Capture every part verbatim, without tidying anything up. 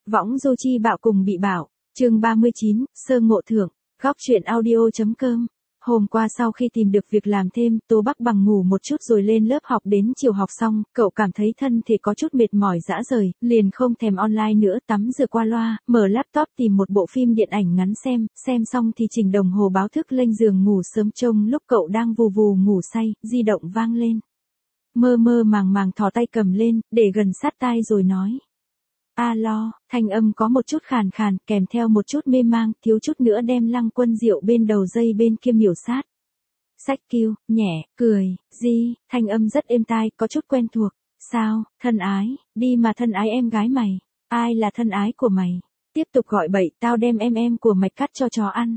Võng du chi bạo cùng bị bạo, chương ba mươi chín, sơ ngộ thưởng, góc truyện audio.com. Hôm qua sau khi tìm được việc làm thêm, Tô Bắc Bằng ngủ một chút rồi lên lớp học, đến chiều học xong, cậu cảm thấy thân thể có chút mệt mỏi rã rời, liền không thèm online nữa, tắm rửa qua loa, mở laptop tìm một bộ phim điện ảnh ngắn xem, xem xong thì chỉnh đồng hồ báo thức lên giường ngủ sớm. Trông lúc cậu đang vù vù ngủ say, di động vang lên. Mơ mơ màng màng thò tay cầm lên, để gần sát tai rồi nói. Alo, thanh âm có một chút khàn khàn, kèm theo một chút mê mang, thiếu chút nữa đem Lăng Quân Diệu bên đầu dây bên kia miểu sát. Sách kêu, nhẹ, cười, di, thanh âm rất êm tai, có chút quen thuộc. Sao, thân ái, đi mà thân ái em gái mày. Ai là thân ái của mày? Tiếp tục gọi bậy, tao đem em em của mày cắt cho chó ăn.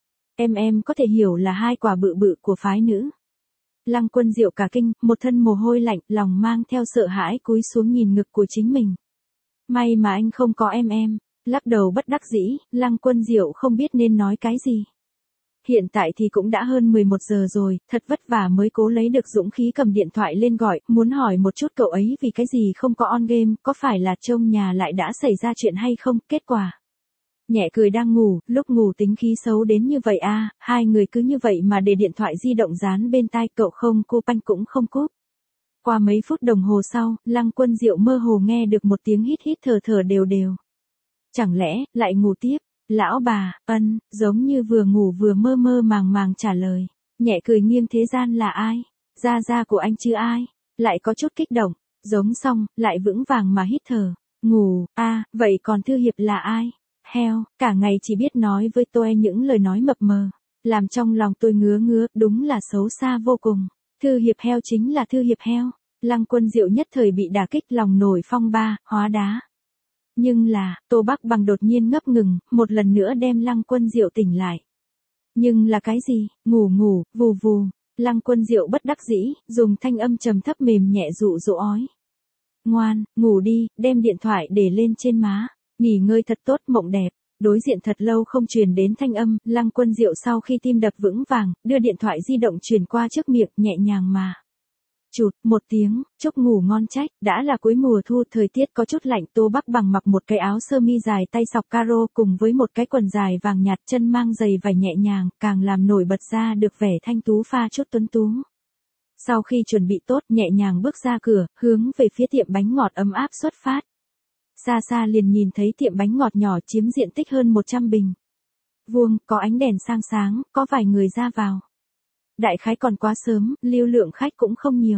Em em có thể hiểu là hai quả bự bự của phái nữ. Lăng Quân Diệu cả kinh, một thân mồ hôi lạnh, lòng mang theo sợ hãi cúi xuống nhìn ngực của chính mình. May mà anh không có em em, lắc đầu bất đắc dĩ, Lăng Quân Diệu không biết nên nói cái gì. Hiện tại thì cũng đã hơn mười một giờ rồi, thật vất vả mới cố lấy được dũng khí cầm điện thoại lên gọi, muốn hỏi một chút cậu ấy vì cái gì không có on game, có phải là trông nhà lại đã xảy ra chuyện hay không, kết quả. Nhẹ cười đang ngủ, lúc ngủ tính khí xấu đến như vậy à, hai người cứ như vậy mà để điện thoại di động dán bên tai, cậu không cô panh cũng không cúp. Qua mấy phút đồng hồ sau, Lăng Quân Diệu mơ hồ nghe được một tiếng hít hít thở thở đều đều. Chẳng lẽ, lại ngủ tiếp? Lão bà, ân, giống như vừa ngủ vừa mơ mơ màng màng trả lời. Nhẹ cười nghiêng thế gian là ai? Gia gia của anh chứ ai? Lại có chút kích động, giống xong, lại vững vàng mà hít thở. Ngủ, a à, vậy còn Thư Hiệp là ai? Heo, cả ngày chỉ biết nói với tôi những lời nói mập mờ. Làm trong lòng tôi ngứa ngứa, đúng là xấu xa vô cùng. Thư Hiệp heo chính là Thư Hiệp heo. Lăng Quân Diệu nhất thời bị đả kích, lòng nổi phong ba, hóa đá. Nhưng là, Tô Bắc Bằng đột nhiên ngấp ngừng, một lần nữa đem Lăng Quân Diệu tỉnh lại. Nhưng là cái gì? Ngủ ngủ, vù vù. Lăng Quân Diệu bất đắc dĩ, dùng thanh âm trầm thấp mềm nhẹ dụ dỗ ói. Ngoan, ngủ đi, đem điện thoại để lên trên má. Nghỉ ngơi thật tốt, mộng đẹp. Đối diện thật lâu không truyền đến thanh âm, Lăng Quân Diệu sau khi tim đập vững vàng, đưa điện thoại di động truyền qua trước miệng, nhẹ nhàng mà. Chụt, một tiếng, chúc ngủ ngon trách, đã là cuối mùa thu, thời tiết có chút lạnh, Tô Bắc Bằng mặc một cái áo sơ mi dài tay sọc caro cùng với một cái quần dài vàng nhạt, chân mang giày vải nhẹ nhàng, càng làm nổi bật ra được vẻ thanh tú pha chút tuấn tú. Sau khi chuẩn bị tốt, nhẹ nhàng bước ra cửa, hướng về phía tiệm bánh ngọt ấm áp xuất phát. Xa xa liền nhìn thấy tiệm bánh ngọt nhỏ chiếm diện tích hơn một trăm bình vuông, có ánh đèn sang sáng, có vài người ra vào. Đại khái còn quá sớm, lưu lượng khách cũng không nhiều.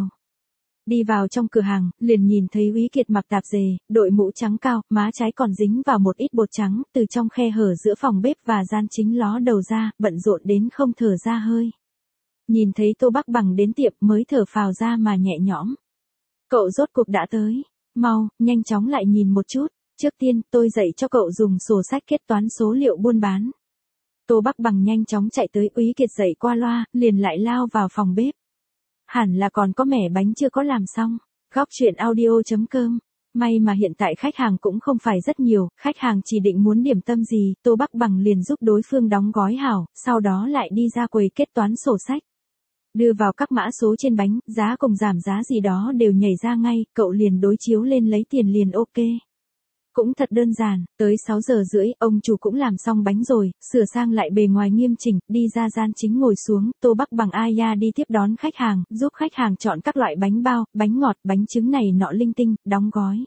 Đi vào trong cửa hàng, liền nhìn thấy Úy Kiệt mặc tạp dề, đội mũ trắng cao, má trái còn dính vào một ít bột trắng, từ trong khe hở giữa phòng bếp và gian chính ló đầu ra, bận rộn đến không thở ra hơi. Nhìn thấy Tô Bắc Bằng đến tiệm mới thở phào ra mà nhẹ nhõm. Cậu rốt cuộc đã tới. Mau, nhanh chóng lại nhìn một chút. Trước tiên, tôi dạy cho cậu dùng sổ sách kết toán số liệu buôn bán. Tô Bắc Bằng nhanh chóng chạy tới, Úy Kiệt dậy qua loa, liền lại lao vào phòng bếp. Hẳn là còn có mẻ bánh chưa có làm xong. Góc truyện audio.com. May mà hiện tại khách hàng cũng không phải rất nhiều, khách hàng chỉ định muốn điểm tâm gì, Tô Bắc Bằng liền giúp đối phương đóng gói hảo, sau đó lại đi ra quầy kết toán sổ sách. Đưa vào các mã số trên bánh, giá cùng giảm giá gì đó đều nhảy ra ngay, cậu liền đối chiếu lên lấy tiền liền ok. Cũng thật đơn giản, tới sáu giờ rưỡi, ông chủ cũng làm xong bánh rồi, sửa sang lại bề ngoài nghiêm chỉnh, đi ra gian chính ngồi xuống, Tô Bắc Bằng Aya đi tiếp đón khách hàng, giúp khách hàng chọn các loại bánh bao, bánh ngọt, bánh trứng này nọ linh tinh, đóng gói.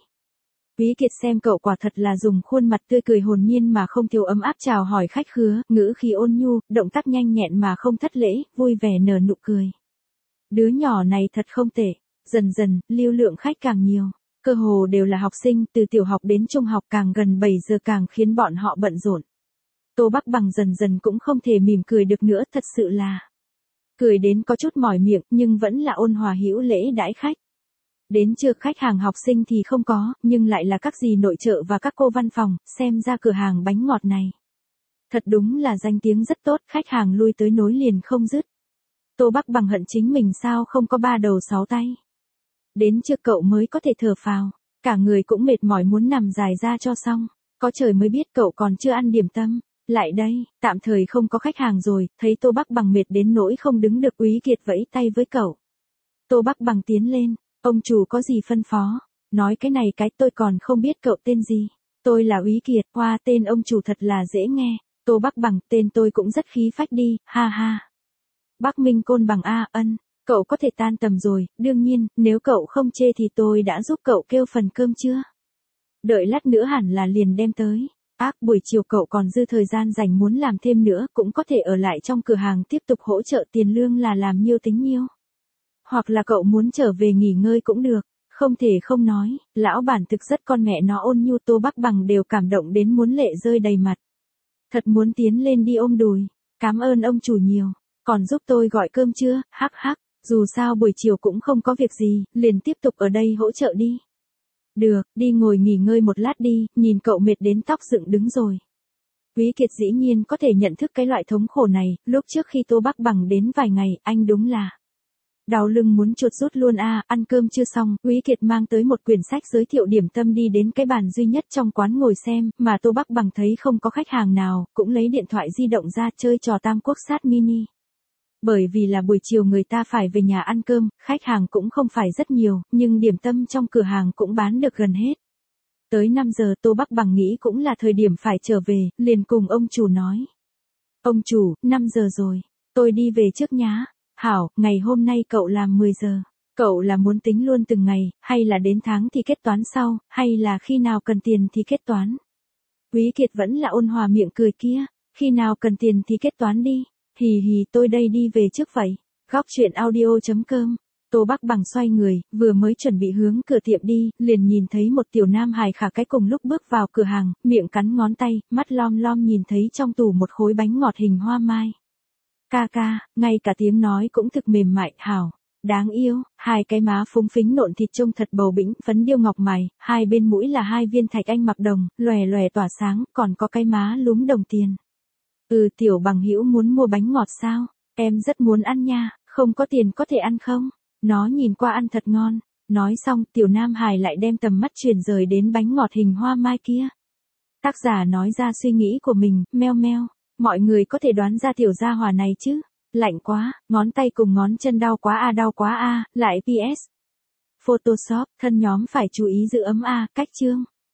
Úy Kiệt xem cậu quả thật là dùng khuôn mặt tươi cười hồn nhiên mà không thiếu ấm áp chào hỏi khách khứa, ngữ khí ôn nhu, động tác nhanh nhẹn mà không thất lễ, vui vẻ nở nụ cười. Đứa nhỏ này thật không tệ, dần dần, lưu lượng khách càng nhiều. Cơ hồ đều là học sinh, từ tiểu học đến trung học, càng gần bảy giờ càng khiến bọn họ bận rộn. Tô Bắc Bằng dần dần cũng không thể mỉm cười được nữa, thật sự là. Cười đến có chút mỏi miệng, nhưng vẫn là ôn hòa hữu lễ đãi khách. Đến trưa khách hàng học sinh thì không có, nhưng lại là các dì nội trợ và các cô văn phòng, xem ra cửa hàng bánh ngọt này. Thật đúng là danh tiếng rất tốt, khách hàng lui tới nối liền không dứt. Tô Bắc Bằng hận chính mình sao không có ba đầu sáu tay. Đến trước cậu mới có thể thở phào, cả người cũng mệt mỏi muốn nằm dài ra cho xong, có trời mới biết cậu còn chưa ăn điểm tâm. Lại đây, tạm thời không có khách hàng rồi, thấy Tô Bắc Bằng mệt đến nỗi không đứng được, Úy Kiệt vẫy tay với cậu. Tô Bắc Bằng tiến lên, ông chủ có gì phân phó, nói cái này cái tôi còn không biết cậu tên gì. Tôi là Úy Kiệt, hoa tên ông chủ thật là dễ nghe. Tô Bắc Bằng, tên tôi cũng rất khí phách đi, ha ha. Bắc Minh Côn Bằng a, ân, cậu có thể tan tầm rồi, đương nhiên, nếu cậu không chê thì tôi đã giúp cậu kêu phần cơm chưa? Đợi lát nữa hẳn là liền đem tới. Ác, buổi chiều cậu còn dư thời gian dành muốn làm thêm nữa, cũng có thể ở lại trong cửa hàng tiếp tục hỗ trợ tiền lương là làm nhiêu tính nhiêu. Hoặc là cậu muốn trở về nghỉ ngơi cũng được, không thể không nói, lão bản thực rất con mẹ nó ôn nhu. Tô Bắc Bằng đều cảm động đến muốn lệ rơi đầy mặt. Thật muốn tiến lên đi ôm đùi, cảm ơn ông chủ nhiều, còn giúp tôi gọi cơm chưa, hắc hắc, dù sao buổi chiều cũng không có việc gì, liền tiếp tục ở đây hỗ trợ đi. Được, đi ngồi nghỉ ngơi một lát đi, nhìn cậu mệt đến tóc dựng đứng rồi. Úy Kiệt dĩ nhiên có thể nhận thức cái loại thống khổ này, lúc trước khi Tô Bắc Bằng đến vài ngày, anh đúng là đau lưng muốn chuột rút luôn a. À, ăn cơm chưa xong, Úy Kiệt mang tới một quyển sách giới thiệu điểm tâm đi đến cái bàn duy nhất trong quán ngồi xem, mà Tô Bắc Bằng thấy không có khách hàng nào, cũng lấy điện thoại di động ra chơi trò Tam Quốc Sát mini. Bởi vì là buổi chiều người ta phải về nhà ăn cơm, khách hàng cũng không phải rất nhiều, nhưng điểm tâm trong cửa hàng cũng bán được gần hết. Tới năm giờ Tô Bắc Bằng nghĩ cũng là thời điểm phải trở về, liền cùng ông chủ nói. Ông chủ, năm giờ rồi, tôi đi về trước nhá. Hảo, ngày hôm nay cậu làm mười giờ. Cậu là muốn tính luôn từng ngày, hay là đến tháng thì kết toán sau, hay là khi nào cần tiền thì kết toán? Úy Kiệt vẫn là ôn hòa miệng cười kia, khi nào cần tiền thì kết toán đi. Hì hì, tôi đây đi về trước vậy. Góc chuyện audio chấm com. Tô Bắc Bằng xoay người, vừa mới chuẩn bị hướng cửa tiệm đi, liền nhìn thấy một tiểu nam hài khả cái cùng lúc bước vào cửa hàng, miệng cắn ngón tay, mắt lom lom nhìn thấy trong tủ một khối bánh ngọt hình hoa mai. Ca ca, ngay cả tiếng nói cũng thực mềm mại, hảo, đáng yêu, hai cái má phúng phính nộn thịt trông thật bầu bĩnh, phấn điêu ngọc mày, hai bên mũi là hai viên thạch anh mặc đồng, lòe lòe tỏa sáng, còn có cái má lúm đồng tiền. Ừ, tiểu Bằng hữu muốn mua bánh ngọt sao? Em rất muốn ăn nha, không có tiền có thể ăn không? Nó nhìn qua ăn thật ngon. Nói xong, tiểu nam hài lại đem tầm mắt chuyển rời đến bánh ngọt hình hoa mai kia. Tác giả nói ra suy nghĩ của mình, meo meo. Mọi người có thể đoán ra tiểu gia hỏa này chứ? Lạnh quá, ngón tay cùng ngón chân đau quá a đau quá a, lại pê ét. Photoshop, thân nhóm phải chú ý giữ ấm a, cách chương.